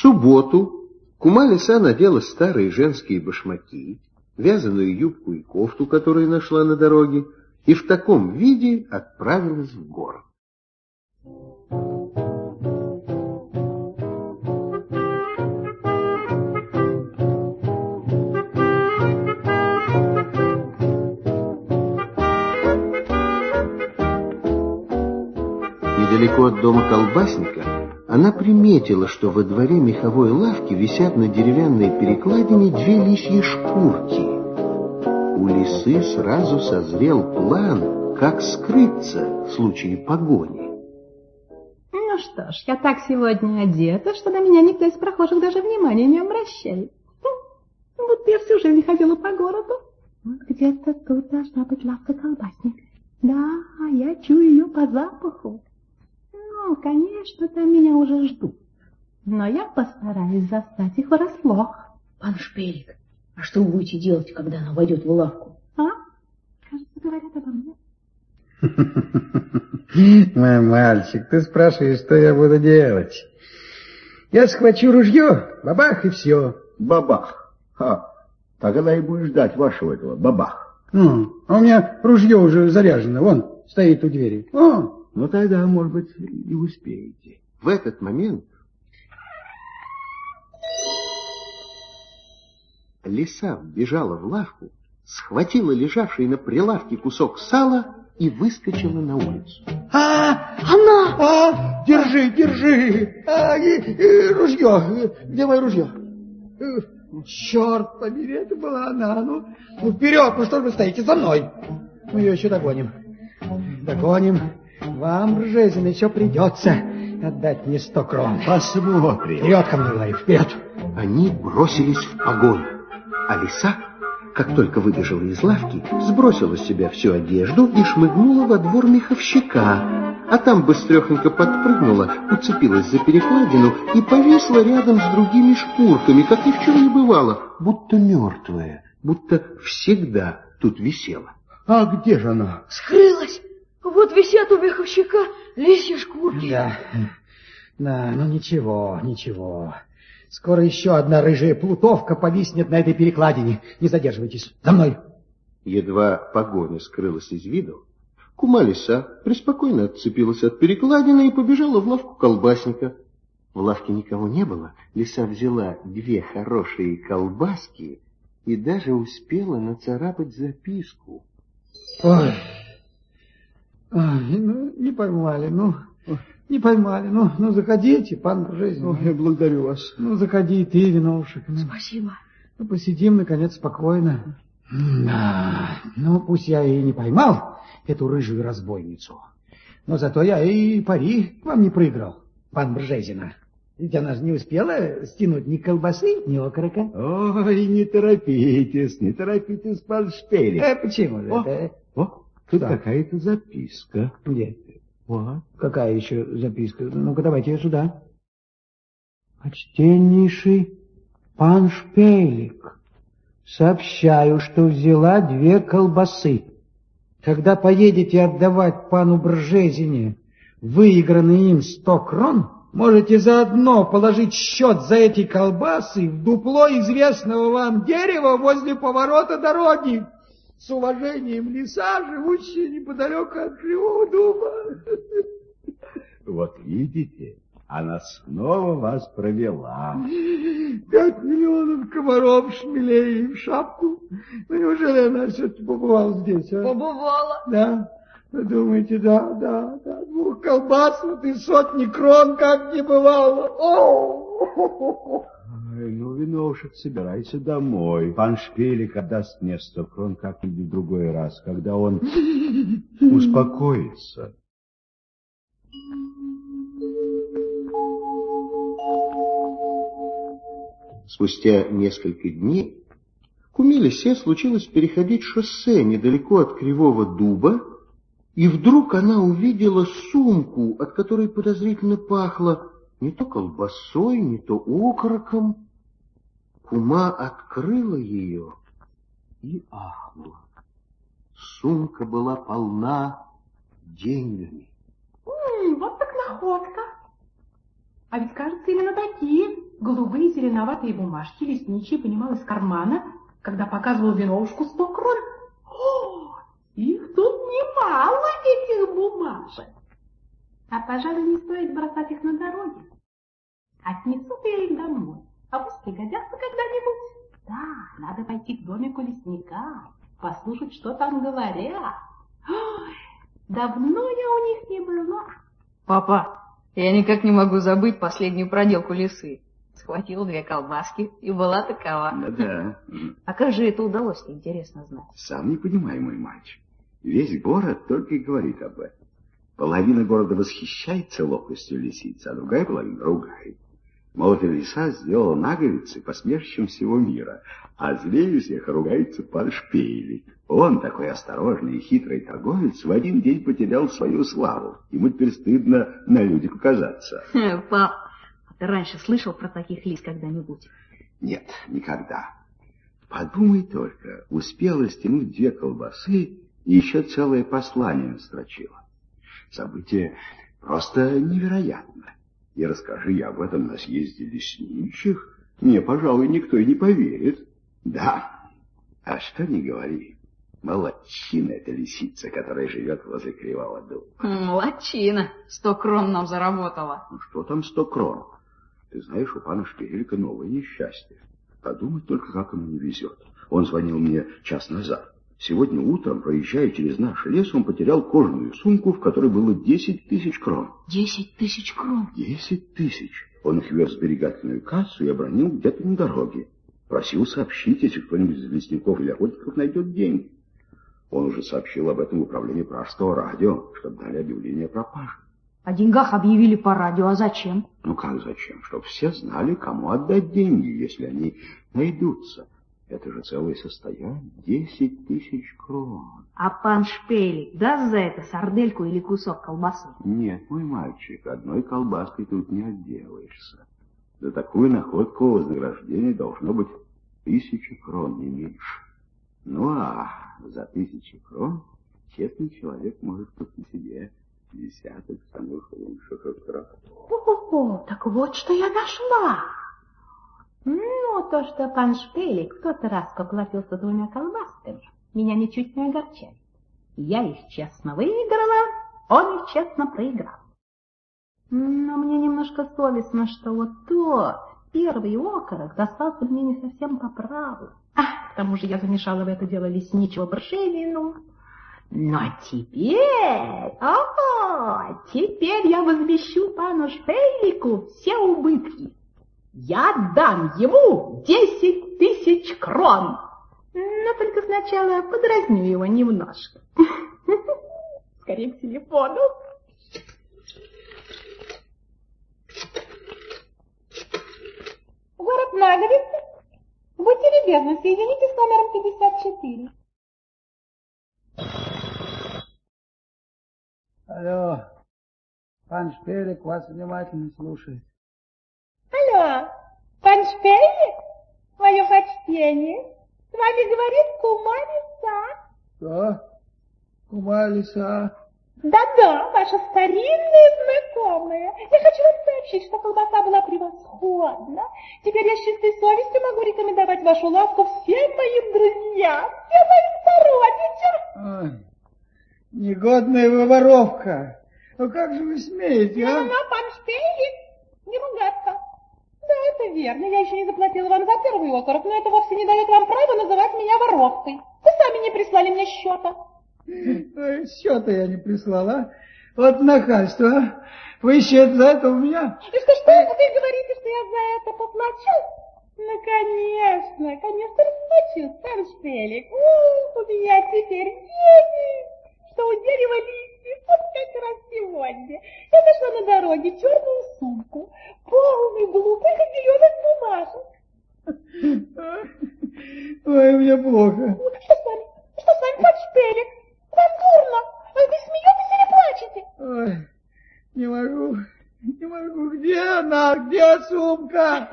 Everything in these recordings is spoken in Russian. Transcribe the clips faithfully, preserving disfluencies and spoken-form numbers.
субботу кума Лиса надела старые женские башмаки, вязаную юбку и кофту, которую нашла на дороге, и в таком виде отправилась в город. Недалеко от дома колбасника она приметила, что во дворе меховой лавки висят на деревянной перекладине две лисьи шкурки. У лисы сразу созрел план, как скрыться в случае погони. Ну что ж, я так сегодня одета, что на меня никто из прохожих даже внимания не обращает. Вот я всю жизнь ходила по городу. Вот где-то тут должна быть лавка колбасника. Да, я чую ее по запаху. Ну, конечно, там меня уже ждут. Но я постараюсь застать их врасплох. Пан Шпелик, а что вы будете делать, когда она войдет в лавку? А? Кажется, говорят обо мне. Мой мальчик, ты спрашиваешь, что я буду делать? Я схвачу ружье, бабах, и все. Бабах. Ха. Так она и будет ждать вашего этого бабах. Ну, а у меня ружье уже заряжено, вон, стоит у двери. О! Ну тогда, может быть, и успеете. В этот момент лиса вбежала в лавку, схватила лежавший на прилавке кусок сала и выскочила на улицу. А, она! А, держи, держи! А, и, и, ружье! Где мое ружье? Черт побери, это была она. Ну, ну вперед, ну что же вы стоите, за мной? Мы ее еще догоним. Догоним. Вам, Бржезина, еще придется отдать мне сто крон. Посмотрим. Вперед ко мне, говорю, вперед. Они бросились в погоню, а лиса, как только выбежала из лавки, сбросила с себя всю одежду и шмыгнула во двор меховщика, а там быстрехонько подпрыгнула, уцепилась за перекладину и повисла рядом с другими шкурками, как ни в чем не бывало, будто мертвая, будто всегда тут висела. А где же она? Скрылась. Вот висят у меховщика лисьи шкурки. Да, да, ну ничего, ничего. Скоро еще одна рыжая плутовка повиснет на этой перекладине. Не задерживайтесь, за мной. Едва погоня скрылась из виду, кума Лиса преспокойно отцепилась от перекладины и побежала в лавку колбасника. В лавке никого не было. Лиса взяла две хорошие колбаски и даже успела нацарапать записку. Ой, ой, ну не поймали, ну... Не поймали. Ну, ну заходите, пан Бржезин. Ой, я благодарю вас. Ну, заходи ты, виновушек. Ну, спасибо. Ну, посидим, наконец, спокойно. Да, ну, пусть я и не поймал эту рыжую разбойницу, но зато я и пари вам не проиграл, пан Бржезина. Ведь она же не успела стянуть ни колбасы, ни окорока. Ой, не торопитесь, не торопитесь, пан Шпелик. Э, почему же О, это? О, тут какая-то записка. Где? Вот. Какая еще записка? Ну-ка, давайте сюда. Почтеннейший пан Шпелик, сообщаю, что взяла две колбасы. Когда поедете отдавать пану Бржезине выигранные им сто крон, можете заодно положить счет за эти колбасы в дупло известного вам дерева возле поворота дороги. С уважением, Лиса, живущая неподалеку от Кривого дуба. Вот видите, она снова вас провела. Пять миллионов комаров шмелей в шапку. Ну, неужели она все-таки побывала здесь, а? Побывала. Да. Вы думаете, да, да, да. Двух колбас вот и сотни крон как не бывало. О! Ой, ну, виновушек, собирайся домой. Пан Шпелик отдаст мне сто крон как-нибудь в другой раз, когда он успокоится. Спустя несколько дней куме Лисе случилось переходить шоссе недалеко от Кривого дуба, и вдруг она увидела сумку, от которой подозрительно пахло не то колбасой, не то окороком. Кума открыла ее и ахнула. Сумка была полна деньгами. М-м, вот так находка. А ведь, кажется, именно такие голубые зеленоватые бумажки лесничий вынимал из кармана, когда показывал виновушку сто крон. О, их тут немало, этих бумажек. А, пожалуй, не стоит бросать их на дороге. Отнесу я их домой, а пусть пригодятся когда-нибудь. Да, надо пойти к домику лесника, послушать, что там говорят. Ой, давно я у них не была. Папа, я никак не могу забыть последнюю проделку лисы. Схватила две колбаски и была такова. Да-да. А как же это удалось, интересно знать. Сам не понимаю, мой мальчик. Весь город только и говорит об этом. Половина города восхищается ловкостью лисицы, а другая половина ругает. Мол, эта лиса сделала наговицы посмешищем всего мира, а злее всех ругается пан Шпейлик. Он, такой осторожный и хитрый торговец, в один день потерял свою славу. Ему теперь стыдно на людях показаться. Пап, ты раньше слышал про таких лис когда-нибудь? Нет, никогда. Подумай только, успела стянуть две колбасы и еще целое послание настрочила. Событие просто невероятно. И расскажи я об этом на съезде лесничих, мне, пожалуй, никто и не поверит. Да, а что не говори, молодчина эта лисица, которая живет возле Кривого дуба. Молодчина, сто крон нам заработала. Ну что там сто крон? Ты знаешь, у пана Шпейлика новое несчастье. Подумай только, как ему не везет. Он звонил мне час назад. Сегодня утром, проезжая через наш лес, он потерял кожаную сумку, в которой было десять тысяч крон. Десять тысяч крон? Десять тысяч. Он их вез в сберегательную кассу и обронил где-то на дороге. Просил сообщить, если кто-нибудь из лесников или охотников найдет деньги. Он уже сообщил об этом в управлении Пражского радио, чтобы дали объявление о пропаже. О деньгах объявили по радио, а зачем? Ну как зачем? Чтобы все знали, кому отдать деньги, если они найдутся. Это же целое состояние. Десять тысяч крон. А пан Шпейлик даст за это сардельку или кусок колбасы? Нет, мой мальчик, одной колбаской тут не отделаешься. За такую находку вознаграждение должно быть тысяча крон, не меньше. Ну а за тысячу крон честный человек может купить себе десяток самых лучших остров. О, так вот что я нашла. Ну, то, что пан Шпейлик в тот раз поплатился двумя колбасками, меня ничуть не огорчает. Я их честно выиграла, он их честно проиграл. Но мне немножко совестно, что вот тот первый окорок достался мне не совсем по праву. А, к тому же я замешала в это дело лесничего Бржевину. Но теперь, о, теперь я возмещу пану Шпейлику все убытки. Я дам ему десять тысяч крон. Но только сначала подразню его немножко. Скорее к телефону. Город Наговица. Будьте любезны, соедините с номером пятьдесят четыре. Алло, пан Шпейлик вас внимательно слушает. Алло, пан Шпейлик? Мое почтение. С вами говорит кума Лиса. Что? Кума Лиса? Да-да, ваша старинная знакомая. Я хочу вам сообщить, что колбаса была превосходна. Теперь я с чистой совестью могу рекомендовать вашу лавку всем моим друзьям, всем моим сородичам. Ой, негодная вы воровка. Ну как же вы смеете, а? Ну, но, пан Шпейлик, не ругаться. Да, это верно. Я еще не заплатила вам за первый окорок, но это вовсе не дает вам права называть меня воровкой. Вы сами не прислали мне счета. Ой, счета я не прислала. Вот нахальство, а? Вы счет за это у меня? И что, что вы говорите, что я за это поплачу? Ну, конечно, конечно, расплачусь, пан Шпейлик. У, у меня теперь денег, что у дерева листьев, вот как раз сегодня. Я нашла на дороге черную сумку, полную глупых и зеленых бумажек. Ой, мне плохо. Что с вами? Что с вами, пан Шпейлик? Вам дурно? Вы смеетесь или плачете? Ой, не могу, не могу. Где она? Где сумка?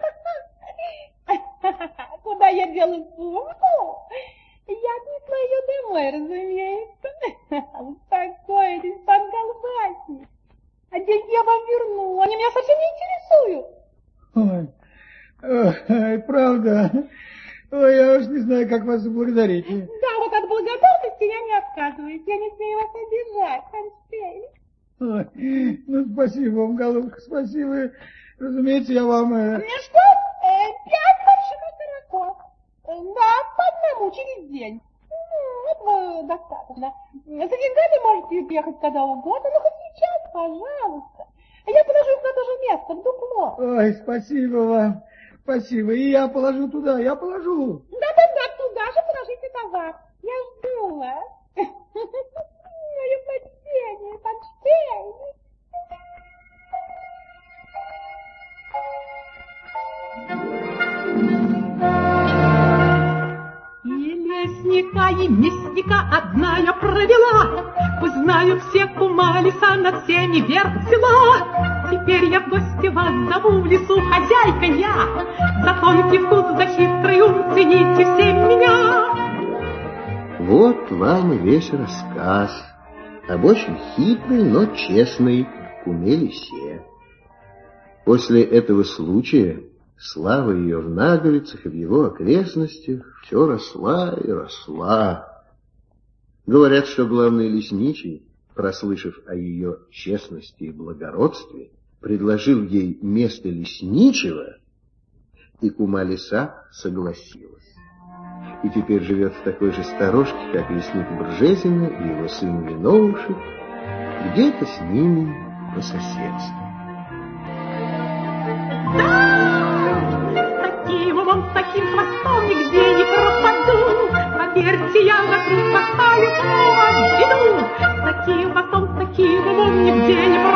Куда я делаю сумку? Я отнесла ее домой, разумеется. Успокойтесь, пан Колбасник. А деньги я вам верну, они меня совсем не интересуют. Ой, ой, правда. Ой, я уж не знаю, как вас благодарить. Да, вот от благодарности я не отказываюсь. Я не смею вас обижать, Панш-Пейлик. Ой, ну, спасибо вам, голубка, спасибо. Разумеется, я вам... Э... Мне что? Э, пять больших окороков. Э, да, по одному через день. Ну, этого достаточно. За деньгами можете ехать когда угодно, но хоть сейчас, пожалуйста. Я положу их на то же место, в дупло. Ой, спасибо вам. Спасибо. И я положу туда, я положу. Да-да-да, туда же положите товар. Я жду вас. Мое почтение, Панш-Пейлик. И лесника, и мясника одна я провела. Пусть знают все кумалиса, над всеми верх взяла. Теперь я в гости вас зову, в лесу хозяйка я. За тонкий вкус, за хитрый ум цените все меня. Вот вам и весь рассказ об очень хитрой, но честной куме Лисе. После этого случая слава ее в Наговицах и в его окрестностях все росла и росла. Говорят, что главный лесничий, прослышав о ее честности и благородстве, предложил ей место лесничего, и кума Лиса согласилась. И теперь живет в такой же сторожке, как лесник Бржезина и его сын Виновушек, где-то с ними по соседству. Да! С таким умом, с таким хвостом нигде не пропаду. Поверьте, я на круг поставлю в виду. С таким хвостом, с таким умом нигде не пропаду.